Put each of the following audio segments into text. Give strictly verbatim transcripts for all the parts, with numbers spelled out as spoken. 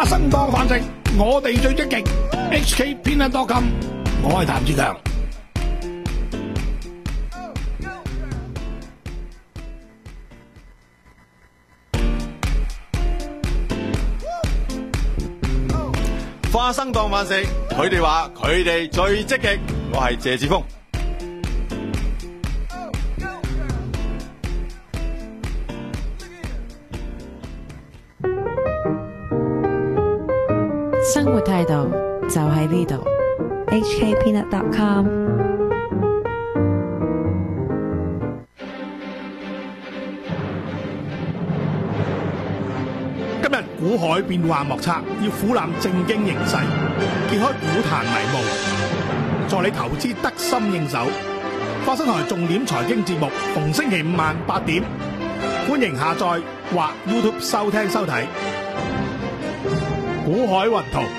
生當飯食，我哋最積極。H K Peanut dot com， 我係譚志強。 花生當飯食，佢哋話佢哋最積極。我係謝志峰。 生活態度就喺呢度。 H K Peanut dot com。 今日股海變幻莫測，要俯覽正經形勢，揭開股壇迷霧，助你投資得心應手。花生台重點財經節目，逢星期五晚八點，歡迎下載或 YouTube 收聽收睇。股海雲圖。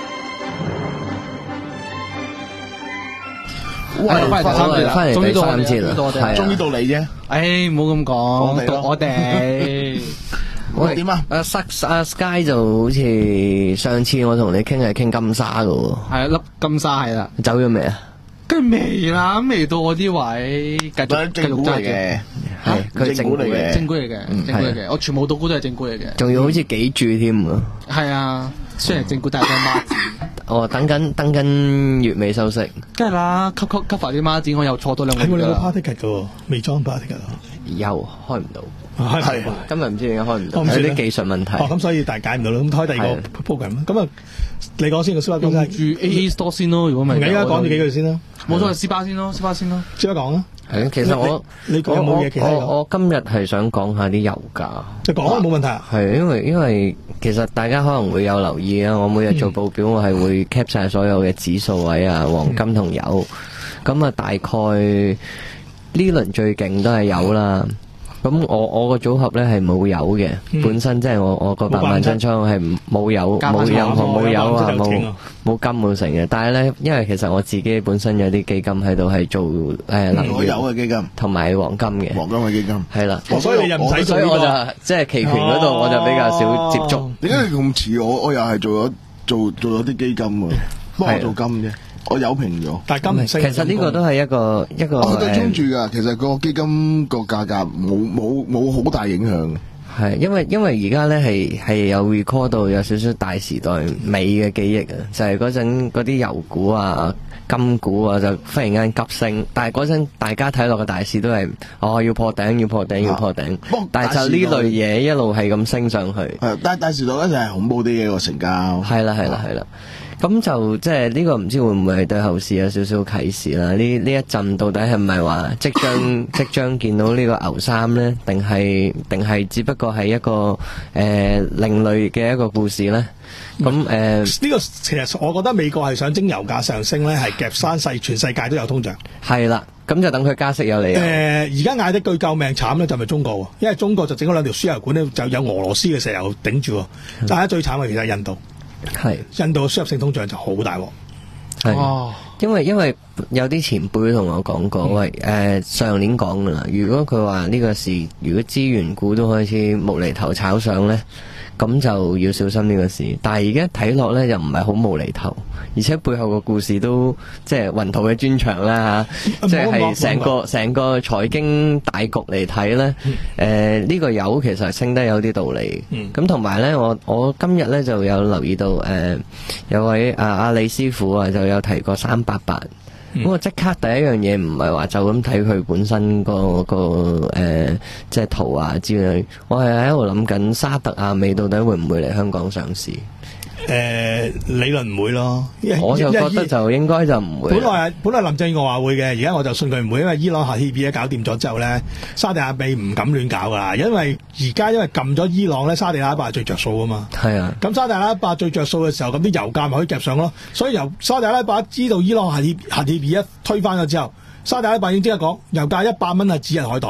喂，翻嚟三節啦，終於到三節啦， 終於到你啫。 誒，唔好咁講，到我哋。 喂，點啊？ 阿 Sky 阿 Sky 就好似上次我同你傾係傾金沙噶喎。 係啊，粒金沙係啦。 走咗未啊？ 梗係未啦，未到我啲位，繼續繼續揸嘅。 係佢正股嚟嘅， 正股嚟嘅，正股嚟嘅。我全部賭股都係正股嚟嘅。 仲要好似幾注添啊！ 係啊，雖然正股但係都係孖展。 哦，等緊等緊月尾收息。 梗係啦，吸吸吸發啲孖展，我又錯多兩個月啦。 係喎，你冇 party 嘅喎，未裝 party 嘅。 又開唔到。 係， 今日唔知點解開唔到，有啲技術問題。 哦，咁所以大解唔到啦，咁開第二個 program。咁啊，你講先個 Super 用住 A A Store 先咯，如果唔係。 而家講住幾句先啦。 冇錯，斯巴先咯，斯巴先咯。 斯巴講啊。 係，其實我你講有冇嘢其他講？ 我今日係想講下啲油價。 你講啊，冇問題啊。 係，因為因為其實大家可能會有留意啊，我每日做報表，我係會 cap 晒所有嘅指數位啊，黃金同油。咁啊，大概呢輪最勁都係油啦。咁我我個組合咧係冇油嘅，嗯、本身即係我我個百萬張倉係冇油冇任何冇油啊冇冇金冇成嘅，但係咧因為其實我自己本身有啲基金喺度係做誒、呃、能源有嘅基金同埋黃金嘅黃金嘅基金係啦， 所以你又唔使做呢個， 所以我就即係期權嗰度我就比較少接觸。 點解你咁似我？我又係做咗做做咗啲基金喎，幫我做金啫。我有平咗， 但係金升。 其實呢個都係一個一個。 我對沖住㗎，其實個基金個價格冇冇冇好大影響。 係因為因為而家咧係係有 record 到有少少大時代尾嘅記憶啊，就係嗰陣嗰啲油股啊、金股啊就忽然間急升，但係嗰陣大家睇落嘅大市都係哦要破頂要破頂要破頂，啊、但係就呢類嘢一路係咁升上去。 係，但係大時代咧就係恐怖啲嘅個成交。 係啦係啦係啦。咁就即係呢個唔知會唔會係對後市有少少啟示啦？呢呢一陣到底係唔係話即將即將見到呢個牛三呢？定係定係只不過係一個誒、呃、另類嘅一個故事呢？咁誒呢個其實我覺得美國係想徵油價上升呢，係夾山勢，全世界都有通脹。 係啦，咁就等佢加息有理由。誒而家嗌得句救命慘呢，就係咪中國？因為中國就整咗兩條輸油管呢，就有俄羅斯嘅石油頂住。但係最慘嘅其實係印度。 係印度嘅輸入性通脹就好大鑊， 係、哦，因為因為有啲前輩同我講過，嗯、喂，誒、呃、上年講噶啦，如果佢話呢個市，如果資源股都開始無厘頭炒上咧，咁就要小心呢個市。但係而家睇落咧，又唔係好無厘頭，而且背後個故事都即係雲圖嘅專長啦吓，即係成個成個財經大局嚟睇咧，誒呢、嗯呃這個油其實升得有啲道理。咁同埋咧，我我今日咧就有留意到，誒、呃、有位阿阿李師傅啊，就有提過三八八。咁、嗯、我即刻第一樣嘢唔係話就咁睇佢本身個個誒即係圖啊之類，我係喺度諗緊沙特阿美到底會唔會嚟香港上市？ 誒、呃、理論唔會咯， 我就覺得就應該就唔會。 本來本來林鄭月娥話會嘅，而家我就信佢唔會，因為伊朗核協議咧搞掂咗之後咧，沙地阿美唔敢亂搞噶啦，因為而家因為撳咗伊朗咧，沙地阿拉伯係最着數啊嘛。係啊，咁沙地阿拉伯最着數嘅時候，咁啲油價咪可以夾上咯。所以由沙地阿拉伯知道伊朗核協核協議一推翻咗之後，沙地阿拉伯已經即刻講油價一百蚊係指日可待。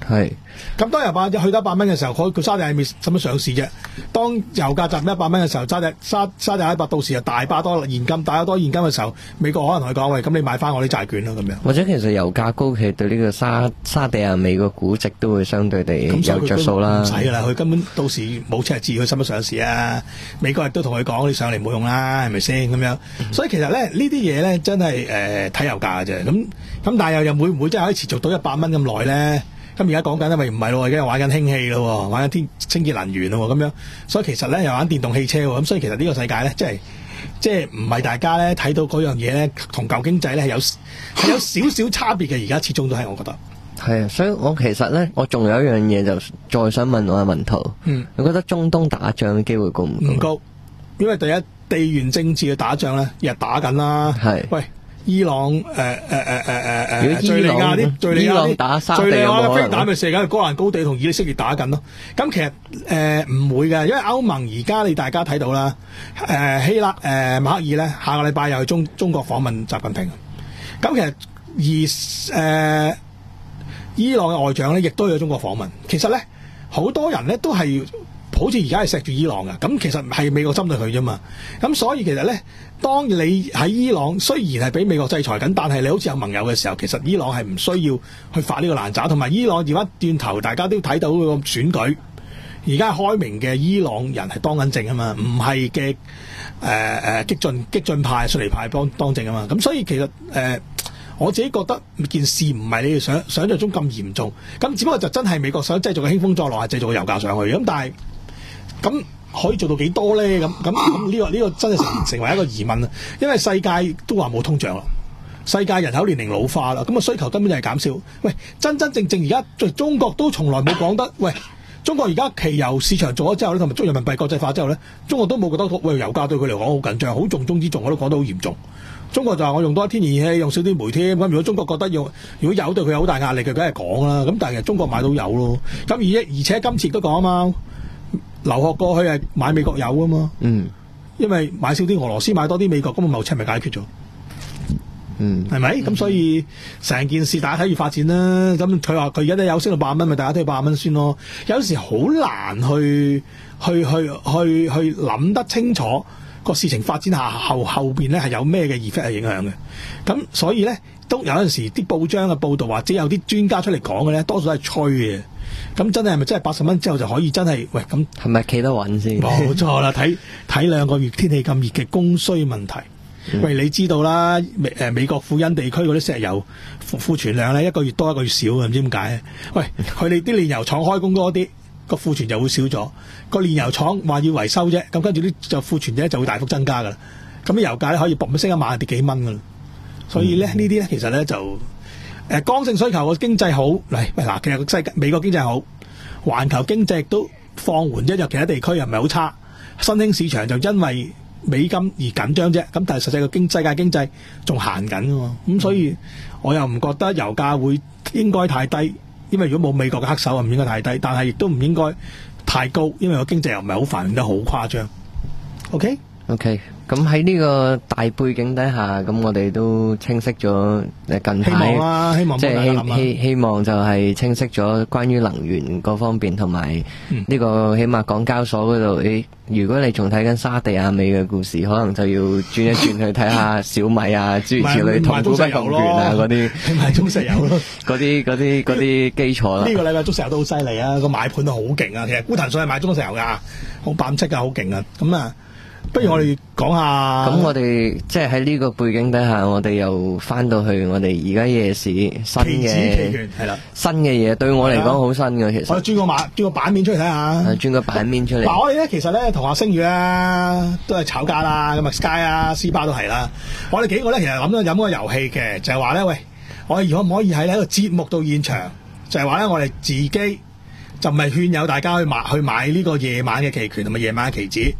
係。 咁當油價去到一百蚊嘅時候，佢佢沙地阿美使乜上市啫？當油價賺一百蚊嘅時候，沙地沙沙地阿拉伯到時就大把多現金，大把多現金嘅時候，美國可能同佢講：喂，咁你買翻我啲債券啦咁樣。 或者其實油價高企對呢個沙沙地阿美個估值都會相對地有着數啦。 唔使㗎啦，佢根本到時冇赤字，佢使乜上市啊？美國亦都同佢講：你上嚟冇用啦，係咪先咁樣？嗯、所以其實咧呢啲嘢咧真係誒睇油價嘅啫。咁咁但係又又會唔會真係可以持續到一百蚊咁耐咧？咁而家講緊咧，咪唔係咯？而家玩緊氫氣咯，玩緊天清潔能源咯，咁樣。所以其實咧又玩電動汽車喎。咁所以其實呢個世界咧，即係即係唔係大家咧睇到嗰樣嘢咧，同舊經濟咧係有係有少少差別嘅。而家始終都係，我覺得係啊。所以我其實咧，我仲有一樣嘢就再想問我阿文圖，嗯，你覺得中東打仗嘅機會高唔高？ 唔高，因為第一地緣政治嘅打仗咧，日日打緊啦。係喂。伊朗誒誒誒誒誒誒，敍利亞啲敍利亞啲敍利亞飛彈咪射緊去哥蘭高地同以色列打緊咯。咁其實誒唔、呃、會嘅，因為歐盟而家你大家睇到啦，誒、呃、希拉誒、呃、馬克爾咧下個禮拜又去中中國訪問習近平。咁其實而誒、呃、伊朗嘅外長咧亦都有中國訪問。其實咧好多人咧都係好似而家係錫住伊朗嘅，咁其實係美國針對佢啫嘛。咁所以其實咧。當你喺伊朗雖然係俾美國制裁緊，但係你好似有盟友嘅時候，其實伊朗係唔需要去發呢個爛渣。同埋伊朗而家轉頭，大家都睇到個選舉，而家開明嘅伊朗人係當緊政啊嘛，唔係嘅誒誒激進激進派、遜尼派當當政啊嘛。咁所以其實誒、呃、我自己覺得件事唔係你哋想想像中咁嚴重。咁只不過就真係美國想製造個興風作浪，係製造個油價上去。咁但係咁。可以做到幾多咧？咁咁咁呢個呢、呢個真係成成為一個疑問啊！因為世界都話冇通脹啦，世界人口年齡老化啦，咁啊需求根本就係減少。喂，真真正正而家中國都從來冇講得，喂，中國而家期油市場做咗之後咧，同埋中人民幣國際化之後咧，中國都冇覺得喂油價對佢嚟講好緊張，好重中之重，我都講得好嚴重。中國就話我用多啲天然氣，用少啲煤添。咁如果中國覺得用如果有對佢有好大壓力，佢梗係講啦。咁但係其實中國買到油咯。咁而而且今次都講啊嘛。留學過去係買美國油啊嘛，嗯，因為買少啲俄羅斯，買多啲美國，咁個貿赤咪解決咗，嗯，係咪？咁所以成件事大家睇住發展啦。咁佢話佢而家都有升到八蚊，咪大家都要八蚊先咯。有時好難去去去去去諗得清楚個事情發展下後後邊咧係有咩嘅 effect 係影響嘅。咁所以咧都有陣時啲報章嘅報導或者有啲專家出嚟講嘅咧，多數都係吹嘅。咁真係係咪真係八十蚊之後就可以真係喂咁係咪企得穩先？ 冇錯啦，睇睇兩個月天氣咁熱嘅供需問題。嗯、喂，你知道啦，美誒美國富恩地區嗰啲石油庫庫存量咧一個月多一個月少嘅，唔知點解？喂，佢哋啲煉油廠開工多啲，個庫存就會少咗。個煉油廠話要維修啫，咁跟住啲就庫存咧就會大幅增加噶啦。咁啲油價咧可以嘣一聲一晚跌幾蚊噶啦。所以咧、嗯、呢啲咧其實咧就。誒，剛性需求個經濟好嚟，嗱，其實個世界美國經濟好，環球經濟亦都放緩啫，有其他地區又唔係好差，新興市場就因為美金而緊張啫，咁但係實際個經世界經濟仲行緊㗎嘛，咁所以我又唔覺得油價會應該太低，因為如果冇美國嘅黑手啊，唔應該太低，但係亦都唔應該太高，因為個經濟又唔係好繁榮得好誇張。OK OK。咁喺呢個大背景底下，咁我哋都清晰咗誒近排， 希望啦，希望即係希希希望就係清晰咗關於能源嗰方面，同埋呢個起碼港交所嗰度，誒，如果你仲睇緊沙地亞美嘅故事，可能就要轉一轉去睇下小米啊，諸如此類同股不同權啊嗰啲， 買中石油咯， 嗰啲嗰啲嗰啲基礎啦。 呢個禮拜中石油都好犀利啊，個買盤都好勁啊，其實股騰訊係買中石油噶，好板戚噶，好勁啊，咁啊。不如我哋講下， 咁我哋即係喺呢個背景底下，我哋又翻到去我哋而家夜市新嘅係啦， 新嘅嘢對我嚟講好新嘅，其實我哋轉個馬轉個版面出嚟睇下， 轉個版面出嚟。 嗱，我哋咧其實咧同阿星宇啦都係炒家啦，咁啊 Sky 啊 C 巴都係啦。我哋幾個咧其實諗咗飲個遊戲嘅，就係話咧，喂，我哋可唔可以喺呢個節目到現場，就係話咧，我哋自己就唔係勸誘大家去買去買呢個夜晚嘅期權同埋夜晚嘅期指。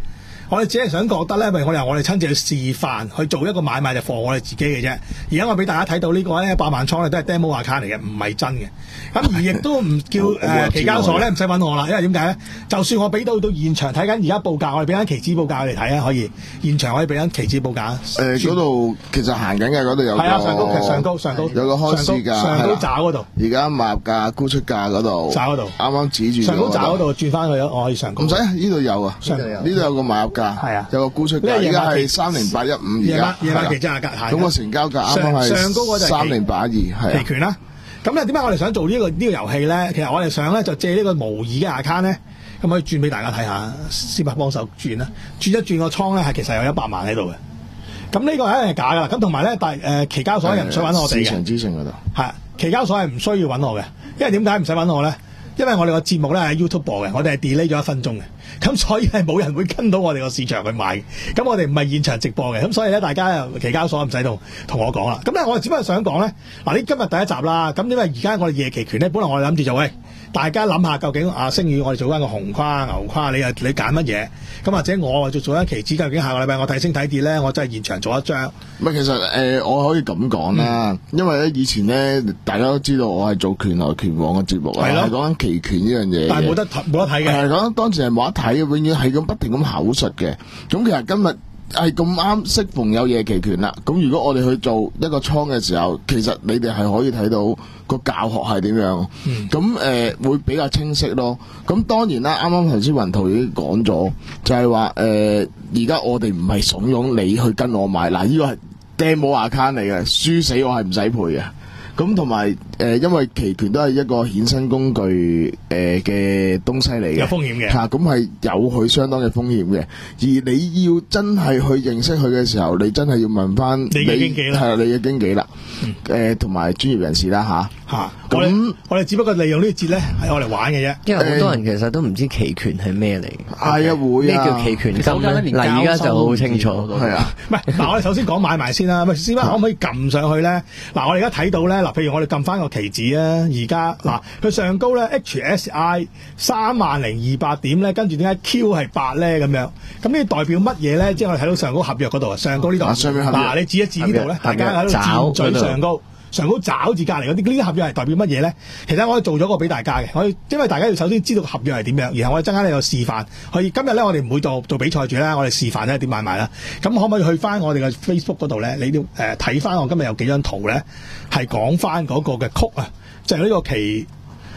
我哋只係想覺得咧，因為我哋我哋親自去示範去做一個買賣就放我哋自己嘅啫。而家我俾大家睇到呢個咧百萬倉咧都係 demo account 嚟嘅，唔係真嘅。咁而亦都唔叫誒期交所咧唔使揾我啦，因為點解咧？就算我俾到到現場睇緊而家報價，我哋俾緊期指報價嚟睇啊，可以現場可以俾緊期指報價。 誒嗰度其實行緊嘅嗰度有個係啊，上高上高上高有個開市價， 上高找嗰度。 而家買入價沽出價嗰度找嗰度啱啱指住上高找嗰度轉翻去，我可以上高。 唔使，呢度有啊，呢度有個買入價， 係啊， 有個沽出價，而家係三零八一五，而家夜晚期真係價， 咁個成交價啱啱係上高嗰就係三零八二，係期權啦。咁咧點解我哋想做呢個呢個遊戲咧？其實我哋想咧就借呢個模擬嘅 account 咧，咁可以轉俾大家睇下，司伯幫手轉啦，轉一轉個倉咧係其實有一百萬喺度嘅。咁呢個係一定係假噶啦。咁同埋咧，但誒期交所又唔需揾我哋嘅。市場資訊嗰度係期交所係唔需要揾我嘅，因為點解唔使揾我咧？因為我哋個節目咧喺 YouTube 播嘅，我哋係 delay 咗一分鐘嘅，咁所以係冇人會跟到我哋個市場去買。咁我哋唔係現場直播嘅，咁所以咧大家期交所唔使同同我講啦。咁咧我哋只不過想講咧，嗱呢今日第一集啦，咁因為而家我哋夜期權咧，本來我哋諗住就喂大家諗下究竟啊星宇我哋做緊個紅框牛框，你又你揀乜嘢？咁或者我就做緊期指，究竟下個禮拜我睇升睇跌咧，我真係現場做一張。 唔係，其實誒、呃、我可以咁講啦，嗯、因為咧以前咧大家都知道我係做拳來拳往嘅節目啊，係講緊期權呢樣嘢， 但係冇得冇得睇嘅， 係講當時係冇得睇嘅，永遠係咁不停咁口述嘅。咁其實今日係咁啱適逢有夜期權啦。咁如果我哋去做一個倉嘅時候，其實你哋係可以睇到個教學係點樣，咁誒、嗯呃、會比較清晰咯。咁當然啦，啱啱頭先雲圖已經講咗，就係話誒而家我哋唔係慫恿你去跟我買，嗱呢個係 demo account 嚟嘅，輸死我係唔使賠嘅。咁同埋誒，因為期權都係一個衍生工具誒嘅東西嚟嘅， 有風險嘅嚇，咁係有佢相當嘅風險嘅。而你要真係去認識佢嘅時候，你真係要問翻你嘅經紀啦， 係你嘅經紀啦，誒同埋專業人士啦嚇。 嚇，咁我哋只不過利用呢個節咧係我嚟玩嘅啫。 因為好多人其實都唔知期權係咩嚟。 係啊，會啊。 咩叫期權金咧？嗱，而家就好清楚。 係啊， 唔係嗱，我哋首先講買賣先啦。喂，師傅可唔可以撳上去咧？嗱，我哋而家睇到咧，嗱，譬如我哋撳翻個期指啊，而家嗱佢上高咧 H S I 三萬零二百點咧，跟住點解 Q 係八咧咁樣？咁呢代表乜嘢咧？即係我哋睇到上高合約嗰度啊，上高呢度。嗱，你指一指呢度咧，大家喺度箭嘴上高。上高找字隔離嗰啲，呢啲合約係代表乜嘢咧？其實我哋做咗個俾大家嘅，我哋因為大家要首先知道個合約係點樣，然後我哋陣間咧有示範。可以今日咧我哋唔會做做比賽住啦，我哋示範咧點買賣啦。咁可唔可以去翻我哋嘅 Facebook 嗰度咧？你要誒睇翻我今日有幾張圖咧，係講翻嗰個嘅曲啊，就係呢個期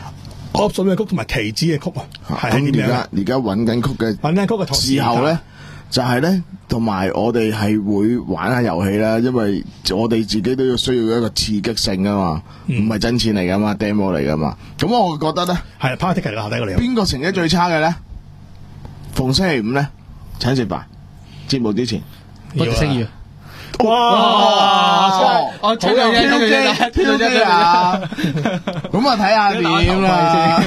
option 嘅曲同埋期指嘅曲啊，係點樣？ 而家而家揾緊曲嘅揾緊曲嘅同時候咧。就係咧，同埋我哋係會玩下遊戲啦，因為我哋自己都要需要一個刺激性啊嘛，唔係、嗯、真錢嚟噶嘛 ，demo 嚟噶嘛。咁我覺得咧，係 party 嚟啦，下底個嚟。邊個成績最差嘅咧？逢星期五咧，請食飯。節目之前， 不如星月。 哇！ 我聽到聽到聽到聽到聽啊！咁啊，睇下點啦。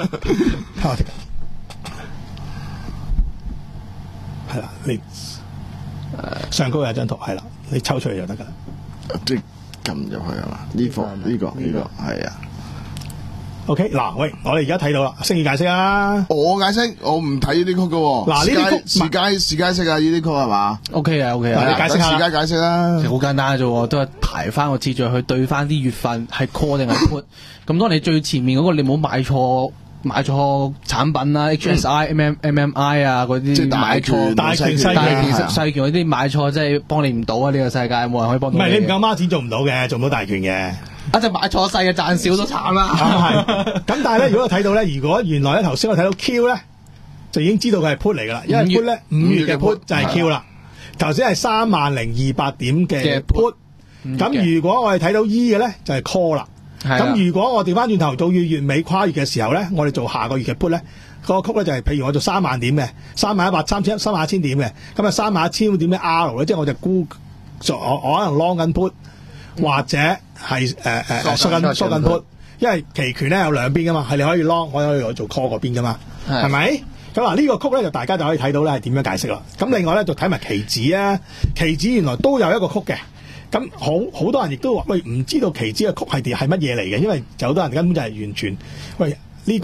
係啦，你上高有張圖，係啦，你抽出嚟就得噶啦。 即係撳入去係嘛？呢個呢個呢個係啊。 OK，嗱，喂，我哋而家睇到啦，星宇解釋啊。 我解釋，我唔睇呢啲曲噶。嗱，呢啲曲時解時解釋啊，呢啲曲係嘛 ？OK 啊 OK 啊，你解釋下。 時解解釋啦。 其實好簡單啫，都係排翻個次序去對翻啲月份係 call 定係 put。咁當你最前面嗰個你唔好買錯。買錯產品啦 ，H S I、M M M M I 啊嗰啲，買錯大權細權細權嗰啲買錯，即係幫你唔到啊！呢個世界冇人可以幫到你。唔係你唔夠孖展做唔到嘅，做唔到大權嘅。 一隻買錯細嘅賺少都慘啦。 係咁，但係咧，如果我睇到咧，如果原來咧頭先我睇到 Q 咧，就已經知道佢係 put 嚟噶啦，因為 put 咧五月嘅 put 就係 Q 啦。頭先係三萬零二百點嘅 put，咁如果我哋睇到 E 嘅咧，就係 call 啦。咁如果我調翻轉頭到月月尾跨月嘅時候咧，我哋做下個月嘅 put 咧，嗰個曲咧就係譬如我做三萬點嘅，三萬一百三千三萬一千點嘅，咁啊三萬一千點嘅 R 咧，即係我就估我我可能 long 緊 put，或者係誒誒縮緊縮緊 put，因為期權咧有兩邊噶嘛，係你可以 long，我可以做 call 嗰邊噶嘛，係咪？咁嗱呢個曲咧就大家就可以睇到咧係點樣解釋啦。咁另外咧就睇埋期指啊，期指原來都有一個曲嘅。咁好好多人亦都話喂，唔知道期指嘅曲係啲係乜嘢嚟嘅，因為有好多人根本就係完全喂呢、這個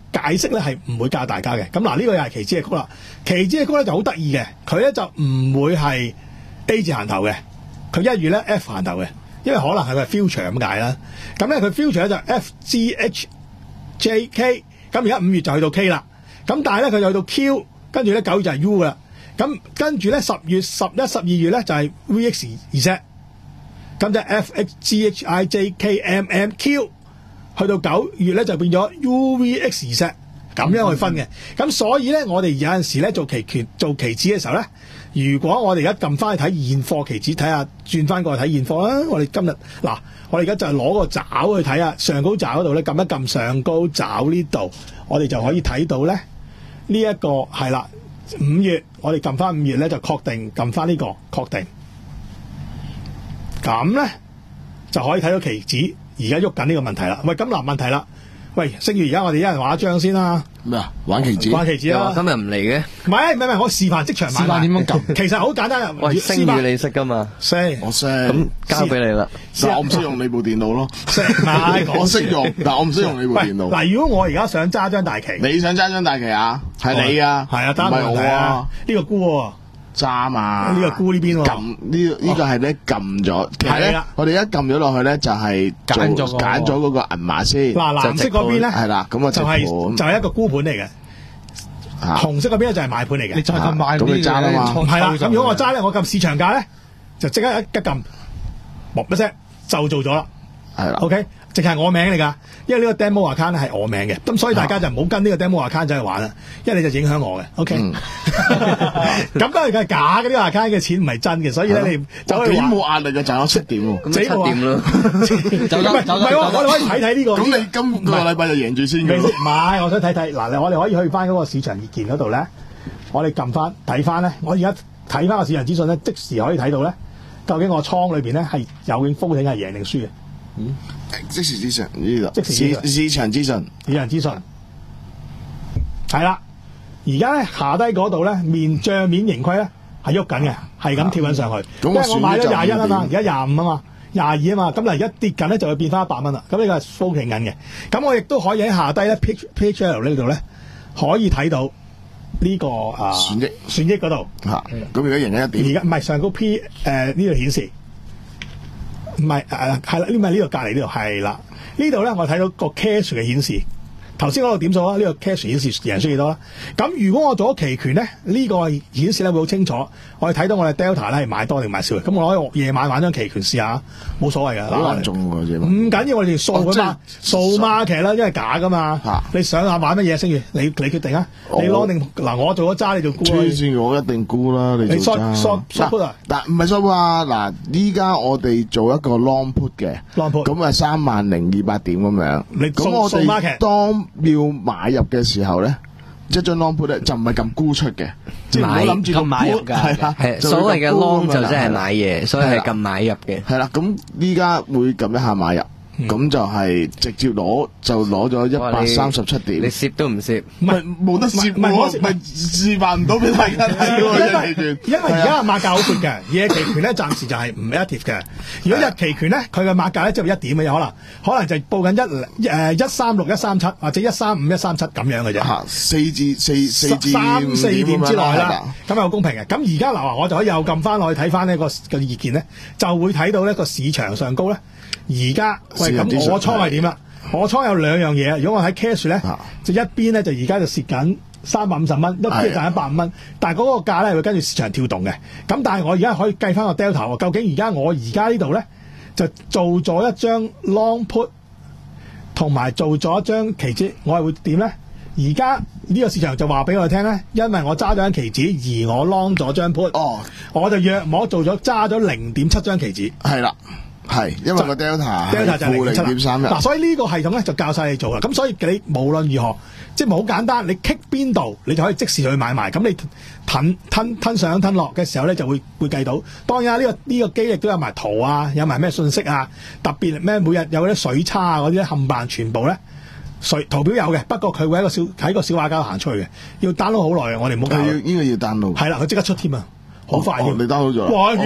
解釋咧係唔會教大家嘅。咁嗱，呢個又係期指嘅曲啦。期指嘅曲咧就好得意嘅，佢咧就唔會係 A 字行頭嘅，佢一月咧 F 行頭嘅，因為可能係佢 future 咁解啦。咁咧佢 future 咧就 F G H J K， 咁而家五月就去到 K 啦。咁但係咧佢就去到 Q， 跟住咧九月就係 U 噶啦。咁跟住咧十月、十一、十二月咧就係 V X 二 set， 咁就 F X G H I J K M M Q， 去到九月咧就變咗 U V X 二 set， 咁樣去分嘅。咁所以咧我哋有陣時咧做期權、做期指嘅時候咧，如果我哋而家撳翻去睇現貨期指，睇下轉翻過去睇現貨啦。我哋今日嗱，我哋而家就係攞個爪去睇下上高爪嗰度咧，撳一撳上高爪呢度，我哋就可以睇到咧呢一個係啦。五月我哋撳翻五月咧就確定撳翻呢個確定，咁咧就可以睇到期指而家喐緊呢個問題啦。喂，咁嗱問題啦，喂，星月而家我哋一人畫一張先啦。 咩啊？玩期指？ 玩期指啦。 今日唔嚟嘅？ 唔係唔係唔係，我示範即場買賣。示範點樣撳？其實好簡單啊。 喂，星月你識噶嘛？ 識，我識。 咁交俾你啦。 但我唔識用你部電腦咯。 識，唔係我識用，但我唔識用你部電腦。 嗱，如果我而家想揸張大旗， 你想揸張大旗啊？係你啊？ 係啊，揸冇問題啊。呢個沽喎。揸嘛？呢個沽呢邊喎。撳呢呢個係咧撳咗，係咧。我哋一撳咗落去咧，就係揀咗揀咗嗰個銀碼先。嗱，藍色嗰邊咧係啦，咁啊就係就係一個沽盤嚟嘅。紅色嗰邊咧就係買盤嚟嘅。你再撳買，咁你揸啦嘛。係啦，咁如果我揸咧，我撳市場價咧，就即刻一一撳，冇一聲就做咗啦。係啦 ，OK， 淨係我名嚟㗎，因為呢個 demo account 係我名嘅，咁所以大家就唔好跟呢個 demo account 走去玩啦，因為你就影響我嘅 ，OK。咁當然佢係假嘅，呢個 account 嘅錢唔係真嘅，所以咧你走去玩冇壓力嘅賺咗七點喎， 咁七點咯， 走走走，唔係我哋可以睇睇呢個。 咁你今個禮拜就贏住先嘅。 唔係，我想睇睇嗱，我哋可以去翻嗰個市場熱鍵嗰度咧，我哋撳翻睇翻咧，我而家睇翻個市場資訊咧，即時可以睇到咧，究竟我倉裏邊咧係有影風險係贏定輸嘅。 嗯，即時資訊呢度， 即時市市場資訊， 市場資訊係啦。而家咧下低嗰度咧面帳面盈虧咧係喐緊嘅，係咁跳緊上去。因為我買咗廿一啊嘛，而家廿五啊嘛，廿二啊嘛，咁嗱而家跌緊咧就會變翻一百蚊啦。咁呢個係 floating 緊嘅。咁我亦都可以喺下低咧 P H L 呢度咧可以睇到呢、這個啊損益損益嗰度嚇。 咁而家贏緊一點。 而家唔係上高 P 誒呢度顯示。唔係誒係啦，呢咪呢度隔離呢度係啦，呢度咧我睇到個 cash 嘅顯示，頭先嗰個點數啊，呢、這個 cash 顯示贏輸幾多啦？咁如果我做咗期權咧，呢、這個顯示咧會好清楚，我哋睇到我哋 Delta 咧係買多定買少嘅，咁我可以夜晚玩張期權試下，冇所謂㗎。 好難中喎，夜晚。 唔緊要，我哋掃㗎嘛，掃 market 啦，因為假㗎嘛。啊、你想下玩乜嘢？星月，你你決定啊！你攞定嗱，我做咗揸，你做沽。 黐線，我一定沽啦！你做揸。 你 short short put 啊？ 嗱，唔係 short put啊！嗱，依家我哋做一個 long put 嘅，long put 咁啊三萬零二百點咁樣。 你咁我哋當要買入嘅時候咧，即係張 long put 咧就唔係咁沽出嘅，即係唔好諗住咁買入㗎。係啦， 係所謂嘅 long 就即係買嘢，所以係咁買入嘅。 係啦，咁依家會撳一下買入。咁就係直接攞就攞咗一百三十七點， 你攝都唔攝， 唔係冇得攝，唔係我唔係示範唔到俾大家睇喎。日期權， 因為而家嘅碼價好闊嘅，夜期權咧暫時就係唔 active 嘅。如果日期權咧，佢嘅碼價咧只有一點嘅，有可能可能就報緊一誒一三六一三七或者一三五一三七咁樣嘅啫。嚇，四至四四至三四點之內啦，咁係好公平嘅。咁而家嗱，我就可以又撳翻落去睇翻呢個個意見咧，就會睇到呢個市場上高咧。而家喂，咁我倉係點啦？我倉有兩樣嘢。如果我喺 cash 咧，啊、就一邊咧就而家就蝕緊三百五十蚊，一邊賺一百五蚊。但係嗰個價咧會跟住市場跳動嘅。咁但係我而家可以計翻個 delta 喎。究竟而家我而家呢度咧就做咗一張 long put，同埋做咗一張期指，我係會點咧？而家呢個市場就話俾我哋聽咧，因為我揸咗張期指，而我 long 咗張 put，哦，我就約摸做咗揸咗零點七張期指， 係啦。係，因為個 delta delta 就係零點七點三一。 嗱，所以呢個系統咧就教晒你做啦。咁所以你無論如何，即係好簡單，你 kick 邊度，你就可以即時去買賣。咁你吞吞吞上吞落嘅時候咧，就會會計到。當然啊，呢個呢個機亦都有埋圖啊，有埋咩信息啊，特別咩每日有啲水差啊嗰啲咧，冚唪唥全部咧水圖表有嘅。不過佢會喺個小喺個小畫家行出去嘅，要 download 好耐嘅。我哋唔好搞。 呢個要 download。 係啦，佢即刻出添啊，好快添。 你 download 咗？ 哇，幾快！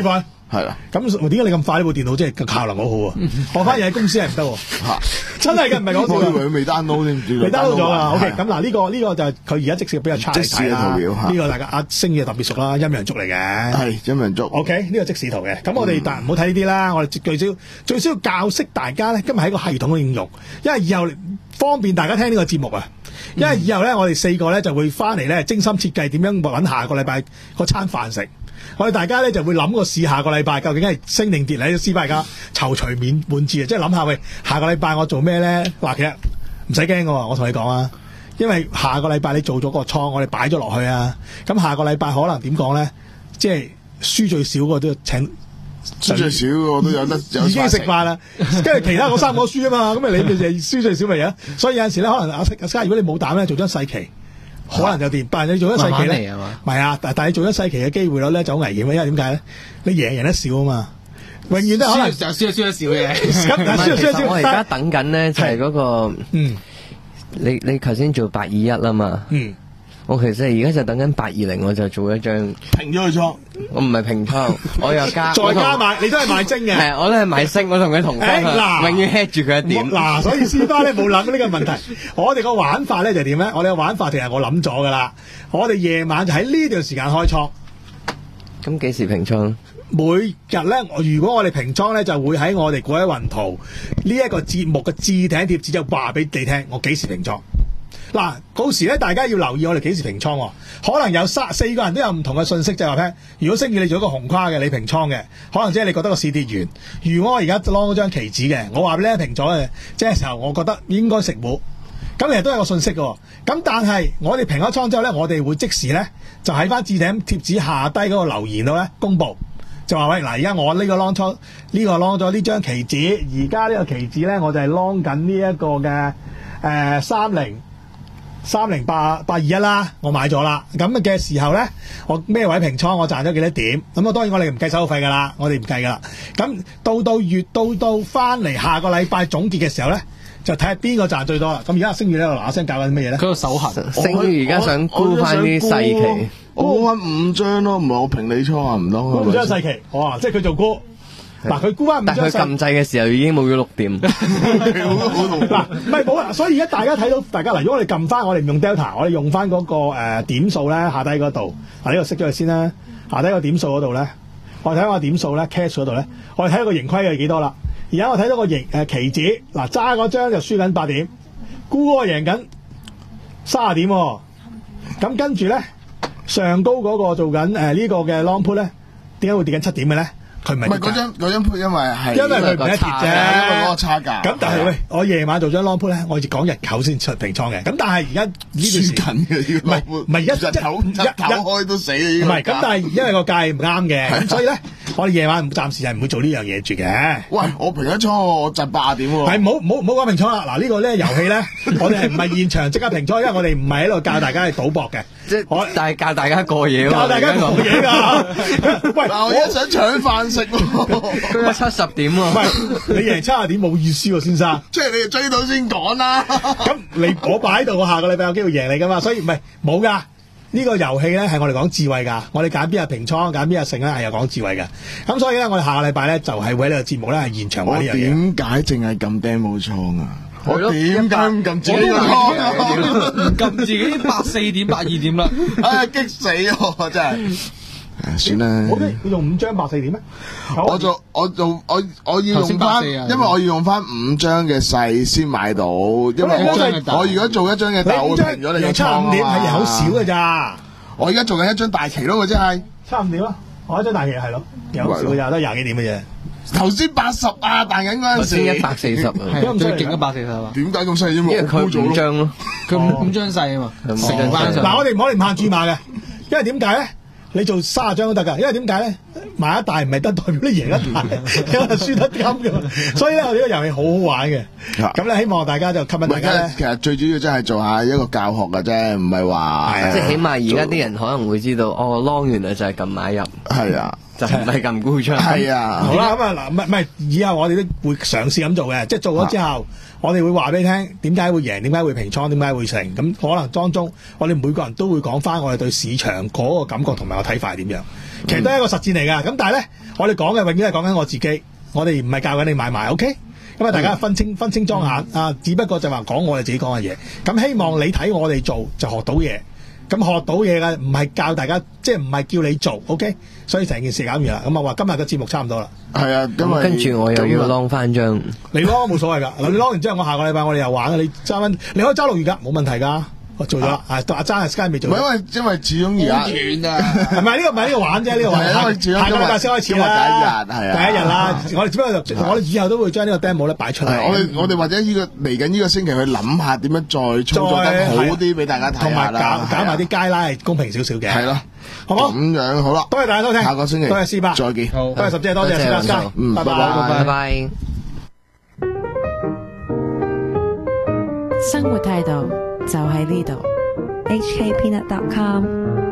係啦。 咁點解你咁快呢部電腦真係效能好好啊？我反而喺公司係唔得喎，真係嘅，唔係講笑。 我以為佢未 download 添， 未 download 咗啦。OK，咁嗱呢個呢個就係佢而家即時俾個 chart 嚟睇啦。 即時嘅圖表呢個大家阿星爺特別熟啦，陰陽燭嚟嘅。 係陰陽燭。 OK，呢個即時圖嘅。咁我哋但唔好睇呢啲啦，我哋最少最少要教識大家咧，今日係一個系統嘅應用，因為以後方便大家聽呢個節目啊。因為以後咧，我哋四個咧就會翻嚟咧精心設計點樣揾下個禮拜嗰餐飯食。我哋大家咧就會諗個試下個禮拜究竟係升定跌咧，師大家躊躇滿滿志啊！即係諗下喂，下個禮拜我做咩咧？嗱，其實唔使驚嘅喎，我同你講啊，因為下個禮拜你做咗個倉，我哋擺咗落去啊。咁下個禮拜可能點講咧？即係輸最少個都要請。 輸最少我都有得有已經食飯啦，跟住其他嗰三個輸啊嘛，咁咪你咪就輸最少咪啊？所以有陣時咧，可能阿阿家如果你冇膽咧，做張細期，可能就掂。但係你做張細期咧，唔係啊，但但係你做張細期嘅機會率咧就好危險啊，因為點解咧？你贏贏得少啊嘛，永遠都可能就輸輸得少嘅。 咁輸輸少。 我而家等緊咧就係嗰個， 嗯， 你你頭先做八二一啦嘛， 嗯。 我其實而家就等緊八二零，我就做一張平咗佢倉。 我唔係平倉，我又加再加買，你都係買精嘅。 係，我都係買升，我同佢同方向，永遠 head 住佢一點。 嗱，所以師花咧冇諗呢個問題。我哋個玩法咧就點咧？我哋個玩法其實我諗咗噶啦。我哋夜晚就喺呢段時間開倉。 咁幾時平倉？ 每日咧，如果我哋平倉咧，就會喺我哋嗰一雲圖呢一個節目嘅置頂貼紙就話俾你聽，我幾時平倉。嗱，到時咧，大家要留意我哋幾時平倉喎？可能有三四個人都有唔同嘅信息，就係話聽。如果星期你做一個紅跨嘅，你平倉嘅，可能即係你覺得個市跌完。如果我而家攞嗰張期指嘅，我話俾你平咗嘅，即係時候我覺得應該食糊。咁其實都有個信息嘅。咁但係我哋平咗倉之後咧，我哋會即時咧就喺翻置頂貼紙下低嗰個留言度咧公佈，就話喂嗱，而家我呢個 long 倉呢個 long 咗呢張期指，而家呢個期指咧我就係 long 緊呢一個嘅誒三零。三零八八二一啦，我買咗啦。咁嘅時候咧，我咩位平倉，我賺咗幾多點？咁啊，當然我哋唔計手續費噶啦，我哋唔計噶啦。咁到到月到到翻嚟下個禮拜總結嘅時候咧，就睇下邊個賺最多啦。咁而家星宇咧嗱嗱聲教緊咩嘢咧？ 佢個手痕。 星宇而家想沽翻啲細期， 我沽翻五張咯，唔係我平你倉啊，唔當。 沽五張細期，哇！即係佢做沽。嗱，佢沽翻五張細期， 但佢撳掣嘅時候已經冇咗六點。 嗱，唔係冇啊，所以而家大家睇到，大家嗱，如果我哋撳翻，我哋唔用 Delta，我哋用翻嗰、那個誒、呃、點數咧，下低嗰度，嗱呢個熄咗佢先啦，下低個點數嗰度咧，我睇下個點數咧 cash 嗰度咧，我哋睇下個盈虧係幾多啦。而家我睇到個盈誒、呃、期指，嗱揸嗰張就輸緊八點，沽嗰個贏緊卅點、哦，咁跟住咧上高嗰個做緊誒、呃這個、呢個嘅 long put 咧，點解會跌緊七點嘅咧？佢唔係嗰張嗰張 put， 因為係因為佢唔係一跌啫， 因為嗰個差價。 咁但係喂，我夜晚做張 long put 咧，我要講日頭先出平倉嘅。咁但係而家呢段時間緊嘅， 唔係唔係一日頭日頭開都死啊！唔係咁，但係因為個價唔啱嘅，咁所以咧，我哋夜晚暫時係唔會做呢樣嘢住嘅。 喂，我平咗倉，我賺八點喎。 係唔好唔好唔好講平倉啦。嗱呢個咧遊戲咧，我哋係唔係現場即刻平倉，因為我哋唔係喺度教大家去賭博嘅。 即係我但係教大家過夜喎， 教大家過夜㗎。喂， 嗱我而家想搶飯食喎。 佢有七十點喎， 唔係你贏七十點冇意思喎，先生。 即係你追到先講啦。 咁你我擺喺度，我下個禮拜有機會贏你噶嘛，所以唔係冇噶。呢個遊戲咧係我哋講智慧㗎，我哋揀邊日平倉，揀邊日勝咧係有講智慧嘅。咁所以咧，我哋下個禮拜咧就係會喺呢個節目咧係現場玩呢樣嘢。 點解淨係撳 demo 倉啊？我點解唔撳自己個倉啊？ 唔撳自己八四點八二點啦， 唉，激死我真係。算啦。 我你用五張八四點咩？ 我做我做我我要用翻，因為我要用翻五張嘅細先買到，因為我我如果做一張嘅大，我平咗你嘅倉啊嘛。 差五點係好少㗎咋？ 我而家做緊一張大旗咯，真係。 差五點咯，我一張大旗係咯，有少㗎咋，都廿幾點嘅啫。 頭先八十啊，彈緊嗰陣時一百四十啊， 最勁一百四十啊。 點解咁犀利？因為佢五張咯， 佢五五張細啊嘛。 嗱，我哋唔可以唔限注碼嘅，因為點解咧？你做三十張都得㗎，因為點解咧？買一大唔係得代表你贏一大，因為輸得金㗎。所以咧，我哋呢個遊戲好好玩嘅。咁咧，希望大家就吸引大家咧。 其實最主要真係做下一個教學㗎啫，唔係話即係起碼而家啲人可能會知道，哦，long 原來就係撳買入， 係啊， 就唔係撳沽出。 係啊， 好啦，咁啊嗱，唔係唔係，以後我哋都會嘗試咁做嘅，即係做咗之後。 我哋會話俾你聽點解會贏，點解會平倉，點解會成。咁可能當中我哋每個人都會講翻我哋對市場嗰個感覺同埋個睇法係點樣。其實都係一個實戰嚟㗎。咁但係咧，我哋講嘅永遠係講緊我自己，我哋唔係教緊你買賣。OK。咁啊，大家分清分清裝下啊，只不過就話講我哋自己講嘅嘢。咁希望你睇我哋做就學到嘢。咁學到嘢嘅唔係教大家，即係唔係叫你做 ，OK？所以成件事搞完啦。咁啊話今日嘅節目差唔多啦。 係啊，因為跟住我又要啷翻張， 你啷冇所謂㗎。嗱，你啷完之後，我下個禮拜我哋又玩。你揸蚊，你可以揸六月㗎，冇問題㗎。我做咗啦，啊阿爭係未做。 唔係因為因為始終而家遠啊， 係咪呢個唔係呢個玩啫？呢個玩因為始終下個禮拜先開始啦。 第一日係啊， 第一日啦。我哋只不過就我哋以後都會將呢個 demo 咧擺出嚟。 我哋我哋或者呢個嚟緊呢個星期去諗下點樣再操作得好啲俾大家睇同埋下啦， 搞搞埋啲街拉係公平少少嘅。 係咯， 好冇？ 咁樣好啦， 多謝大家收聽， 下個星期多謝斯巴， 再見， 多謝十姐，多謝斯巴斯， 嗯， 拜拜拜拜拜。 生活態度就喺呢度。 H K peanut dot com